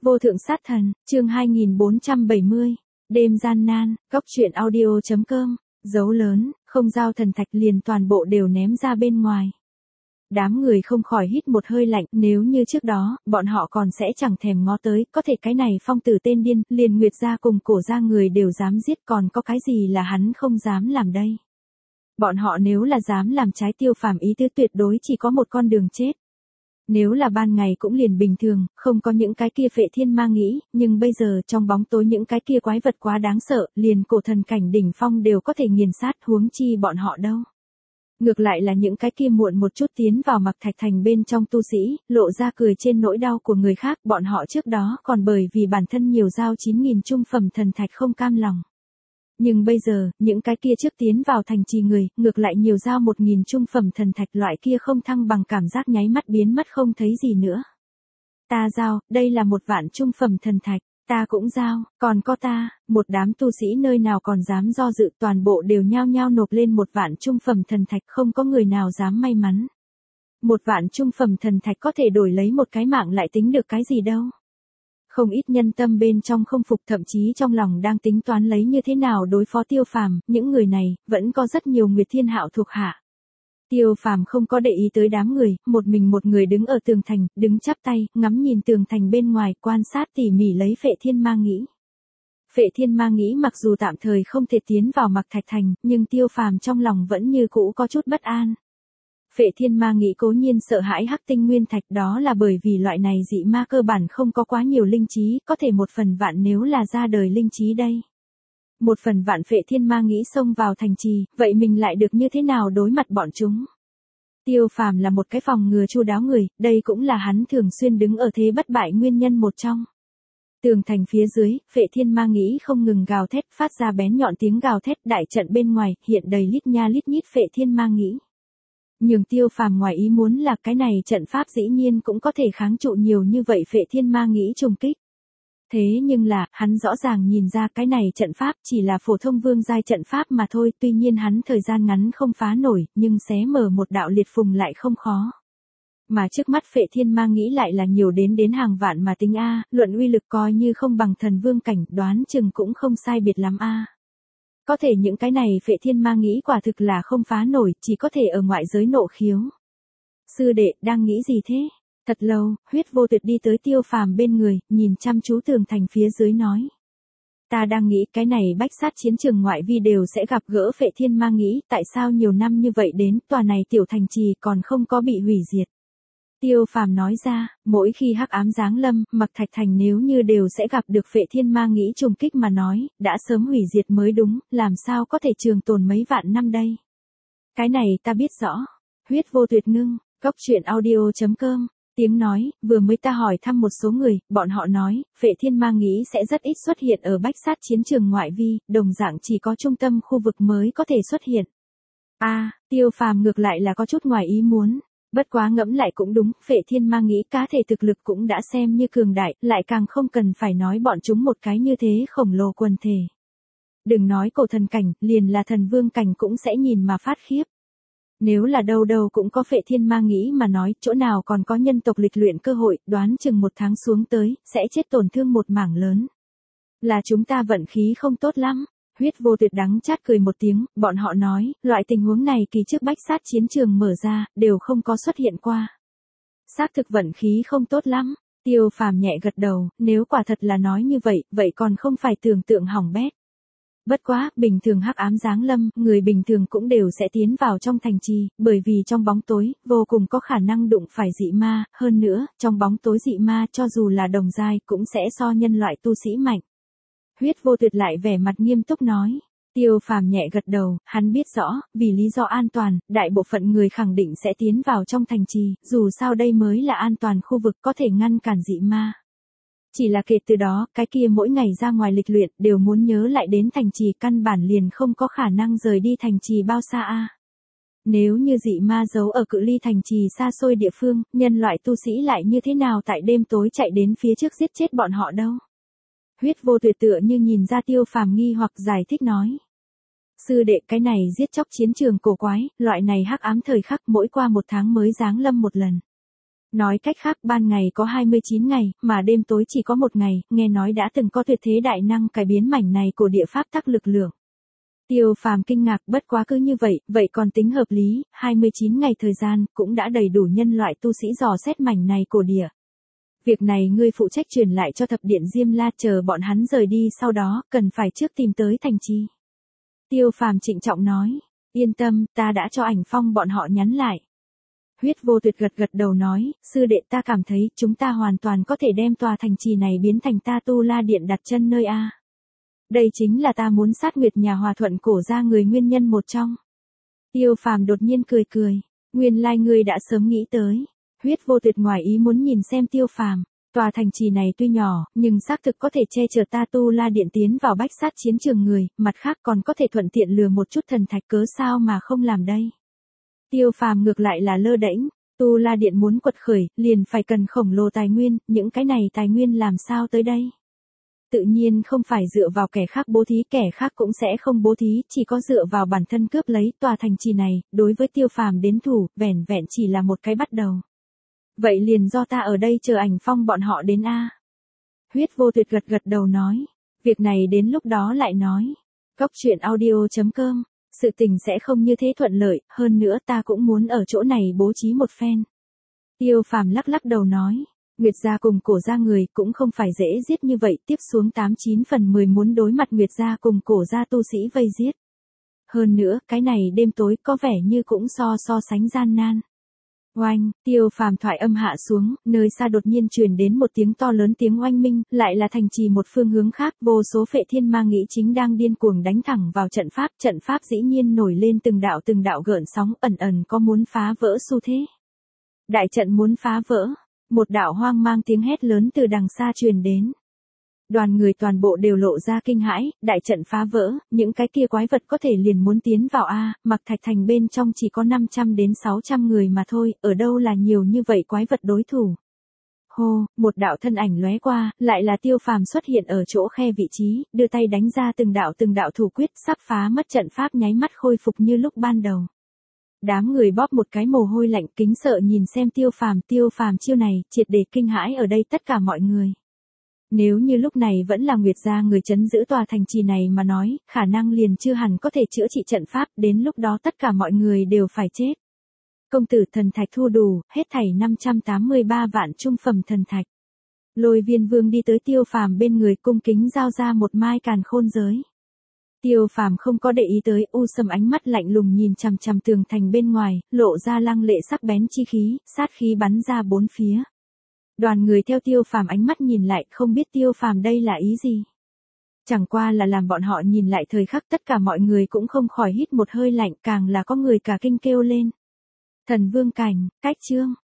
Vô thượng sát thần, chương 2470. Đêm gian nan, góc truyện audio.com. Dấu lớn, không giao thần thạch liền toàn bộ đều ném ra bên ngoài. Đám người không khỏi hít một hơi lạnh, nếu như trước đó, bọn họ còn sẽ chẳng thèm ngó tới, có thể cái này phong tử tên điên, liền Nguyệt gia cùng Cổ gia người đều dám giết, còn có cái gì là hắn không dám làm đây. Bọn họ nếu là dám làm trái Tiêu Phàm ý tứ tuyệt đối chỉ có một con đường chết. Nếu là ban ngày cũng liền bình thường, không có những cái kia phệ thiên ma nghĩ, nhưng bây giờ trong bóng tối những cái kia quái vật quá đáng sợ, liền cổ thần cảnh đỉnh phong đều có thể nghiền sát, huống chi bọn họ đâu. Ngược lại là những cái kia muộn một chút tiến vào Mặc Thạch Thành bên trong tu sĩ, lộ ra cười trên nỗi đau của người khác, bọn họ trước đó còn bởi vì bản thân nhiều giao 9.000 trung phẩm thần thạch không cam lòng. Nhưng bây giờ, những cái kia trước tiến vào thành trì người, ngược lại nhiều giao 1.000 trung phẩm thần thạch loại kia không thăng bằng cảm giác nháy mắt biến mất không thấy gì nữa. Ta giao, đây là 1.000 trung phẩm thần thạch, ta cũng giao, còn có ta, một đám tu sĩ nơi nào còn dám do dự, toàn bộ đều nhao nhao nộp lên 1.000 trung phẩm thần thạch, không có người nào dám may mắn. 1.000 trung phẩm thần thạch có thể đổi lấy một cái mạng lại tính được cái gì đâu. Không ít nhân tâm bên trong không phục, thậm chí trong lòng đang tính toán lấy như thế nào đối phó Tiêu Phàm, những người này, vẫn có rất nhiều Nguyệt Thiên Hạo thuộc hạ. Tiêu Phàm không có để ý tới đám người, một mình một người đứng ở tường thành, đứng chắp tay, ngắm nhìn tường thành bên ngoài, quan sát tỉ mỉ lấy Phệ Thiên Ma Nghĩ. Phệ Thiên Ma Nghĩ mặc dù tạm thời không thể tiến vào Mặc Thạch Thành, nhưng Tiêu Phàm trong lòng vẫn như cũ có chút bất an. Phệ Thiên Ma Nghĩ cố nhiên sợ hãi Hắc Tinh Nguyên Thạch, đó là bởi vì loại này dị ma cơ bản không có quá nhiều linh trí, có thể 1/1000 nếu là ra đời linh trí đây. 1/1000 Phệ Thiên Ma Nghĩ xông vào thành trì, vậy mình lại được như thế nào đối mặt bọn chúng? Tiêu Phàm là một cái phòng ngừa chu đáo người, đây cũng là hắn thường xuyên đứng ở thế bất bại nguyên nhân một trong. Tường thành phía dưới, Phệ Thiên Ma Nghĩ không ngừng gào thét, phát ra bén nhọn tiếng gào thét, đại trận bên ngoài hiện đầy lít nha lít nhít Phệ Thiên Ma Nghĩ. Nhưng Tiêu Phàm ngoài ý muốn là cái này trận pháp dĩ nhiên cũng có thể kháng trụ nhiều như vậy Phệ Thiên Ma Nghĩ trùng kích. Thế nhưng là, hắn rõ ràng nhìn ra cái này trận pháp chỉ là phổ thông vương giai trận pháp mà thôi, tuy nhiên hắn thời gian ngắn không phá nổi, nhưng xé mở một đạo liệt phùng lại không khó. Mà trước mắt Phệ Thiên Ma Nghĩ lại là nhiều đến hàng vạn mà tính a, luận uy lực coi như không bằng thần vương cảnh, đoán chừng cũng không sai biệt lắm a. Có thể những cái này Phệ Thiên Ma Nghĩ quả thực là không phá nổi, chỉ có thể ở ngoại giới nộ khiếu. Sư đệ, đang nghĩ gì thế? Thật lâu, Huyết Vô Tuyệt đi tới Tiêu Phàm bên người, nhìn chăm chú tường thành phía dưới nói. Ta đang nghĩ cái này bách sát chiến trường ngoại vi đều sẽ gặp gỡ Phệ Thiên Ma Nghĩ, tại sao nhiều năm như vậy đến, tòa này tiểu thành trì còn không có bị hủy diệt. Tiêu Phàm nói ra, mỗi khi hắc ám giáng lâm, Mặc Thạch Thành nếu như đều sẽ gặp được Phệ Thiên Ma Nghĩ trùng kích mà nói, đã sớm hủy diệt mới đúng, làm sao có thể trường tồn mấy vạn năm đây. Cái này ta biết rõ. Huyết Vô Tuyệt ngưng, góc truyện audio.com. Tiếng nói, vừa mới ta hỏi thăm một số người, bọn họ nói, Phệ Thiên Ma Nghĩ sẽ rất ít xuất hiện ở bách sát chiến trường ngoại vi, đồng dạng chỉ có trung tâm khu vực mới có thể xuất hiện. Tiêu Phàm ngược lại là có chút ngoài ý muốn. Bất quá ngẫm lại cũng đúng, Phệ Thiên Ma Nghĩ cá thể thực lực cũng đã xem như cường đại, lại càng không cần phải nói bọn chúng một cái như thế khổng lồ quần thể. Đừng nói cổ thần cảnh, liền là thần vương cảnh cũng sẽ nhìn mà phát khiếp. Nếu là đâu đâu cũng có Phệ Thiên Ma Nghĩ mà nói, chỗ nào còn có nhân tộc lịch luyện cơ hội, đoán chừng 1 tháng xuống tới, sẽ chết tổn thương một mảng lớn. Là chúng ta vận khí không tốt lắm. Huyết Vô Tuyệt đắng chát cười một tiếng, bọn họ nói, loại tình huống này kỳ trước bách sát chiến trường mở ra, đều không có xuất hiện qua. Xác thực vận khí không tốt lắm. Tiêu Phàm nhẹ gật đầu, nếu quả thật là nói như vậy, vậy còn không phải tưởng tượng hỏng bét. Bất quá, bình thường hắc ám giáng lâm, người bình thường cũng đều sẽ tiến vào trong thành trì, bởi vì trong bóng tối, vô cùng có khả năng đụng phải dị ma, hơn nữa, trong bóng tối dị ma cho dù là đồng giai cũng sẽ so nhân loại tu sĩ mạnh. Huyết Vô Tuyệt lại vẻ mặt nghiêm túc nói. Tiêu Phàm nhẹ gật đầu, hắn biết rõ, vì lý do an toàn, đại bộ phận người khẳng định sẽ tiến vào trong thành trì, dù sao đây mới là an toàn khu vực có thể ngăn cản dị ma. Chỉ là kể từ đó, cái kia mỗi ngày ra ngoài lịch luyện đều muốn nhớ lại đến thành trì, căn bản liền không có khả năng rời đi thành trì bao xa a. Nếu như dị ma giấu ở cự ly thành trì xa xôi địa phương, nhân loại tu sĩ lại như thế nào tại đêm tối chạy đến phía trước giết chết bọn họ đâu. Huyết Vô Tuyệt tựa như nhìn ra Tiêu Phàm nghi hoặc giải thích nói. Sư đệ, cái này giết chóc chiến trường cổ quái, loại này hắc ám thời khắc mỗi qua 1 tháng mới giáng lâm một lần. Nói cách khác ban ngày có 29 ngày, mà đêm tối chỉ có 1 ngày, nghe nói đã từng có tuyệt thế đại năng cải biến mảnh này của địa pháp tắc lực lượng. Tiêu Phàm kinh ngạc, bất quá cứ như vậy còn tính hợp lý, 29 ngày thời gian, cũng đã đầy đủ nhân loại tu sĩ dò xét mảnh này của địa. Việc này ngươi phụ trách truyền lại cho thập điện Diêm La, chờ bọn hắn rời đi sau đó, cần phải trước tìm tới thành trì. Tiêu Phàm trịnh trọng nói, yên tâm, ta đã cho Ảnh Phong bọn họ nhắn lại. Huyết Vô Tuyệt gật đầu nói, sư đệ, ta cảm thấy chúng ta hoàn toàn có thể đem tòa thành trì này biến thành ta Tu La Điện đặt chân nơi A. Đây chính là ta muốn sát Nguyệt nhà Hòa Thuận cổ ra người nguyên nhân một trong. Tiêu Phàm đột nhiên cười, nguyên lai ngươi đã sớm nghĩ tới. Huyết Vô Tuyệt ngoài ý muốn nhìn xem Tiêu Phàm, tòa thành trì này tuy nhỏ, nhưng xác thực có thể che chở ta Tu La Điện tiến vào bách sát chiến trường người, mặt khác còn có thể thuận tiện lừa một chút thần thạch, cớ sao mà không làm đây. Tiêu Phàm ngược lại là lơ đễnh, Tu La Điện muốn quật khởi, liền phải cần khổng lồ tài nguyên, những cái này tài nguyên làm sao tới đây? Tự nhiên không phải dựa vào kẻ khác bố thí, kẻ khác cũng sẽ không bố thí, chỉ có dựa vào bản thân cướp lấy tòa thành trì này, đối với Tiêu Phàm đến thủ, vẻn vẹn chỉ là một cái bắt đầu. Vậy liền do ta ở đây chờ Ảnh Phong bọn họ đến a. Huyết Vô Tuyệt gật đầu nói, việc này đến lúc đó lại nói. Cóc truyện audio.com, sự tình sẽ không như thế thuận lợi, hơn nữa ta cũng muốn ở chỗ này bố trí một phen. Tiêu Phàm lắc đầu nói, Nguyệt gia cùng cổ gia người cũng không phải dễ giết như vậy, tiếp xuống 89 phần 10 muốn đối mặt Nguyệt gia cùng cổ gia tu sĩ vây giết. Hơn nữa, cái này đêm tối có vẻ như cũng so sánh gian nan. Oanh, Tiêu Phàm thoại âm hạ xuống, nơi xa đột nhiên truyền đến một tiếng to lớn, tiếng oanh minh, lại là thành trì một phương hướng khác, vô số phệ thiên ma nghĩ chính đang điên cuồng đánh thẳng vào trận pháp dĩ nhiên nổi lên từng đạo gợn sóng, ẩn có muốn phá vỡ xu thế. Đại trận muốn phá vỡ, một đạo hoang mang tiếng hét lớn từ đằng xa truyền đến. Đoàn người toàn bộ đều lộ ra kinh hãi, đại trận phá vỡ, những cái kia quái vật có thể liền muốn tiến vào a, Mặc Thạch Thành bên trong chỉ có 500 đến 600 người mà thôi, ở đâu là nhiều như vậy quái vật đối thủ. Hô, một đạo thân ảnh lóe qua, lại là Tiêu Phàm xuất hiện ở chỗ khe vị trí, đưa tay đánh ra từng đạo thủ quyết, sắp phá mất trận pháp nháy mắt khôi phục như lúc ban đầu. Đám người bóp một cái mồ hôi lạnh, kính sợ nhìn xem Tiêu Phàm chiêu này, triệt để kinh hãi ở đây tất cả mọi người. Nếu như lúc này vẫn là Nguyệt gia người trấn giữ tòa thành trì này mà nói, khả năng liền chưa hẳn có thể chữa trị trận pháp, đến lúc đó tất cả mọi người đều phải chết. Công tử thần thạch thu đủ, hết thảy 583 vạn trung phẩm thần thạch. Lôi Viên Vương đi tới Tiêu Phàm bên người, cung kính giao ra một mai càn khôn giới. Tiêu Phàm không có để ý tới, u sầm ánh mắt lạnh lùng nhìn chằm chằm tường thành bên ngoài, lộ ra lăng lệ sắc bén chi khí, sát khí bắn ra bốn phía. Đoàn người theo Tiêu Phàm ánh mắt nhìn lại, không biết Tiêu Phàm đây là ý gì. Chẳng qua là làm bọn họ nhìn lại thời khắc, tất cả mọi người cũng không khỏi hít một hơi lạnh, càng là có người cả kinh kêu lên. Thần vương cảnh, cách chương.